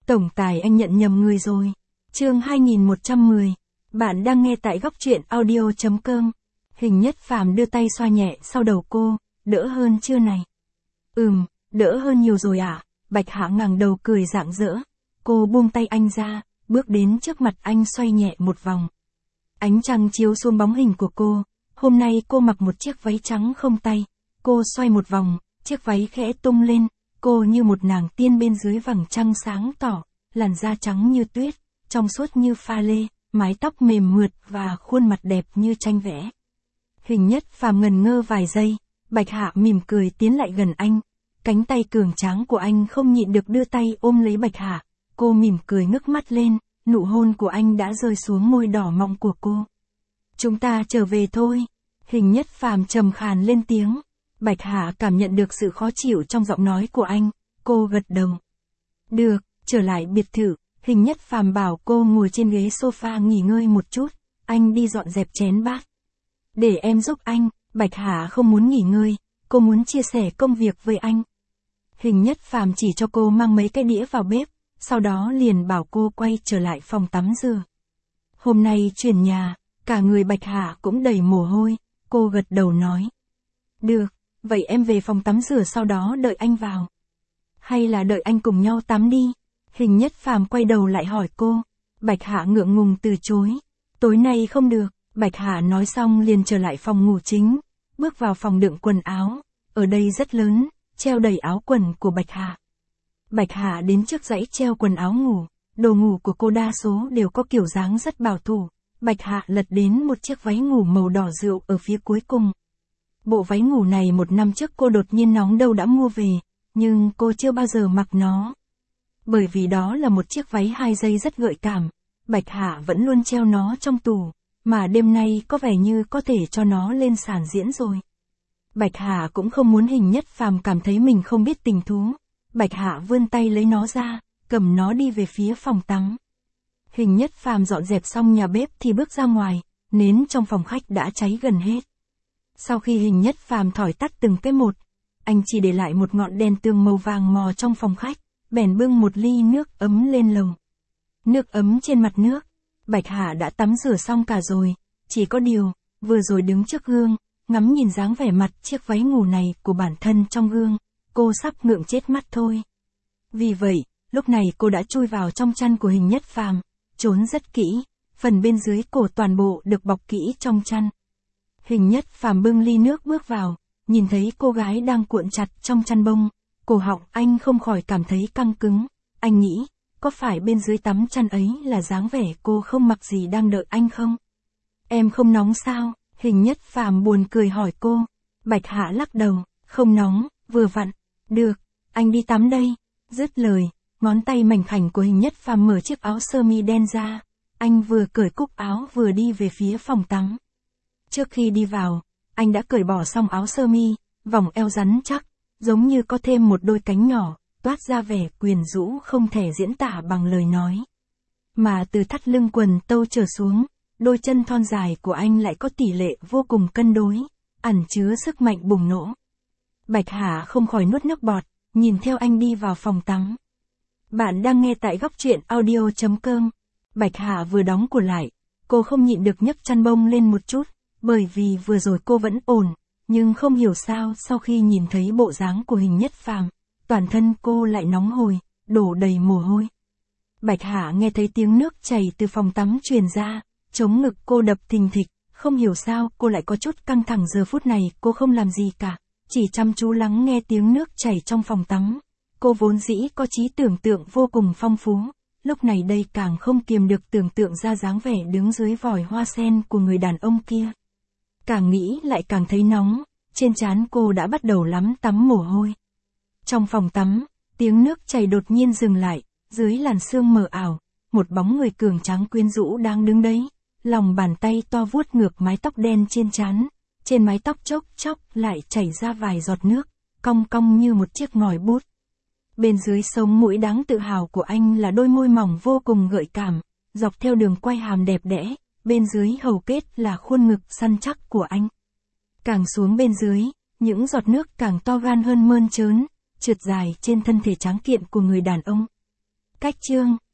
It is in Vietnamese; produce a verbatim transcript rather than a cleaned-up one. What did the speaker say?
Tổng tài anh nhận nhầm người rồi. Chương hai nghìn một trăm mười. Bạn đang nghe tại góc truyện audio chấm com. Hình Nhất Phàm đưa tay xoa nhẹ sau đầu cô, đỡ hơn chưa này? Ừm, đỡ hơn nhiều rồi ạ. À? Bạch Hạ ngẩng đầu cười rạng rỡ. Cô buông tay anh ra, bước đến trước mặt anh xoay nhẹ một vòng. Ánh trăng chiếu xuống bóng hình của cô. Hôm nay cô mặc một chiếc váy trắng không tay. Cô xoay một vòng, chiếc váy khẽ tung lên. Cô như một nàng tiên bên dưới vầng trăng sáng tỏ, làn da trắng như tuyết, trong suốt như pha lê, mái tóc mềm mượt và khuôn mặt đẹp như tranh vẽ. Hình Nhất Phàm ngần ngơ vài giây, Bạch Hạ mỉm cười tiến lại gần anh. Cánh tay cường tráng của anh không nhịn được đưa tay ôm lấy Bạch Hạ. Cô mỉm cười ngước mắt lên, nụ hôn của anh đã rơi xuống môi đỏ mọng của cô. Chúng ta trở về thôi. Hình Nhất Phàm trầm khàn lên tiếng. Bạch Hạ cảm nhận được sự khó chịu trong giọng nói của anh, cô gật đầu. Được, trở lại biệt thự, Hình Nhất Phàm bảo cô ngồi trên ghế sofa nghỉ ngơi một chút, anh đi dọn dẹp chén bát. Để em giúp anh. Bạch Hạ không muốn nghỉ ngơi, cô muốn chia sẻ công việc với anh. Hình Nhất Phàm chỉ cho cô mang mấy cái đĩa vào bếp, sau đó liền bảo cô quay trở lại phòng tắm rửa. Hôm nay chuyển nhà, cả người Bạch Hạ cũng đầy mồ hôi, cô gật đầu nói. Được, vậy em về phòng tắm rửa sau đó đợi anh vào. Hay là đợi anh cùng nhau tắm đi? Hình Nhất Phàm quay đầu lại hỏi cô. Bạch Hạ ngượng ngùng từ chối. Tối nay không được. Bạch Hạ nói xong liền trở lại phòng ngủ chính, bước vào phòng đựng quần áo. Ở đây rất lớn, treo đầy áo quần của Bạch Hạ. Bạch Hạ đến trước dãy treo quần áo ngủ, đồ ngủ của cô đa số đều có kiểu dáng rất bảo thủ. Bạch Hạ lật đến một chiếc váy ngủ màu đỏ rượu ở phía cuối cùng. Bộ váy ngủ này một năm trước cô đột nhiên nóng đâu đã mua về, nhưng cô chưa bao giờ mặc nó. Bởi vì đó là một chiếc váy hai dây rất gợi cảm, Bạch Hạ vẫn luôn treo nó trong tủ, mà đêm nay có vẻ như có thể cho nó lên sàn diễn rồi. Bạch Hạ cũng không muốn Hình Nhất Phàm cảm thấy mình không biết tình thú. Bạch Hạ vươn tay lấy nó ra, cầm nó đi về phía phòng tắm. Hình Nhất Phàm dọn dẹp xong nhà bếp thì bước ra ngoài, nến trong phòng khách đã cháy gần hết. Sau khi Hình Nhất Phàm thổi tắt từng cái một, anh chỉ để lại một ngọn đèn tường màu vàng mò trong phòng khách, bèn bưng một ly nước ấm lên lầu. Nước ấm trên mặt nước. Bạch Hạ đã tắm rửa xong cả rồi, chỉ có điều, vừa rồi đứng trước gương, ngắm nhìn dáng vẻ mặt chiếc váy ngủ này của bản thân trong gương, cô sắp ngượng chết mắt thôi. Vì vậy, lúc này cô đã chui vào trong chăn của Hình Nhất Phàm, trốn rất kỹ, phần bên dưới cổ toàn bộ được bọc kỹ trong chăn. Hình Nhất Phàm bưng ly nước bước vào, nhìn thấy cô gái đang cuộn chặt trong chăn bông, cổ họng anh không khỏi cảm thấy căng cứng, anh nghĩ, có phải bên dưới tấm chăn ấy là dáng vẻ cô không mặc gì đang đợi anh không? Em không nóng sao? Hình Nhất Phàm buồn cười hỏi cô. Bạch Hạ lắc đầu, không nóng, vừa vặn. Được, anh đi tắm đây. Dứt lời, ngón tay mảnh khảnh của Hình Nhất Phàm mở chiếc áo sơ mi đen ra. Anh vừa cởi cúc áo vừa đi về phía phòng tắm. Trước khi đi vào, anh đã cởi bỏ xong áo sơ mi, vòng eo rắn chắc, giống như có thêm một đôi cánh nhỏ, toát ra vẻ quyến rũ không thể diễn tả bằng lời nói. Mà từ thắt lưng quần tâu trở xuống, đôi chân thon dài của anh lại có tỷ lệ vô cùng cân đối, ẩn chứa sức mạnh bùng nổ. Bạch Hạ không khỏi nuốt nước bọt, nhìn theo anh đi vào phòng tắm. Bạn đang nghe tại góc truyện audio chấm com. Bạch Hạ vừa đóng cửa lại, cô không nhịn được nhấc chăn bông lên một chút, bởi vì vừa rồi cô vẫn ổn, nhưng không hiểu sao sau khi nhìn thấy bộ dáng của Hình Nhất Phàm, toàn thân cô lại nóng hổi, đổ đầy mồ hôi. Bạch Hạ nghe thấy tiếng nước chảy từ phòng tắm truyền ra, chống ngực cô đập thình thịch, không hiểu sao cô lại có chút căng thẳng. Giờ phút này cô không làm gì cả, chỉ chăm chú lắng nghe tiếng nước chảy trong phòng tắm. Cô vốn dĩ có trí tưởng tượng vô cùng phong phú, lúc này đây càng không kiềm được tưởng tượng ra dáng vẻ đứng dưới vòi hoa sen của người đàn ông kia. Càng nghĩ lại càng thấy nóng, trên trán cô đã bắt đầu lắm tắm mồ hôi. Trong phòng tắm, tiếng nước chảy đột nhiên dừng lại, dưới làn sương mờ ảo, một bóng người cường tráng quyến rũ đang đứng đấy, lòng bàn tay to vuốt ngược mái tóc đen trên trán, trên mái tóc chốc chốc lại chảy ra vài giọt nước, cong cong như một chiếc ngòi bút. Bên dưới sống mũi đáng tự hào của anh là đôi môi mỏng vô cùng gợi cảm, dọc theo đường quai hàm đẹp đẽ, bên dưới hầu kết là khuôn ngực săn chắc của anh. Càng xuống bên dưới, những giọt nước càng to gan hơn mơn trớn, trượt dài trên thân thể tráng kiện của người đàn ông. Cách chương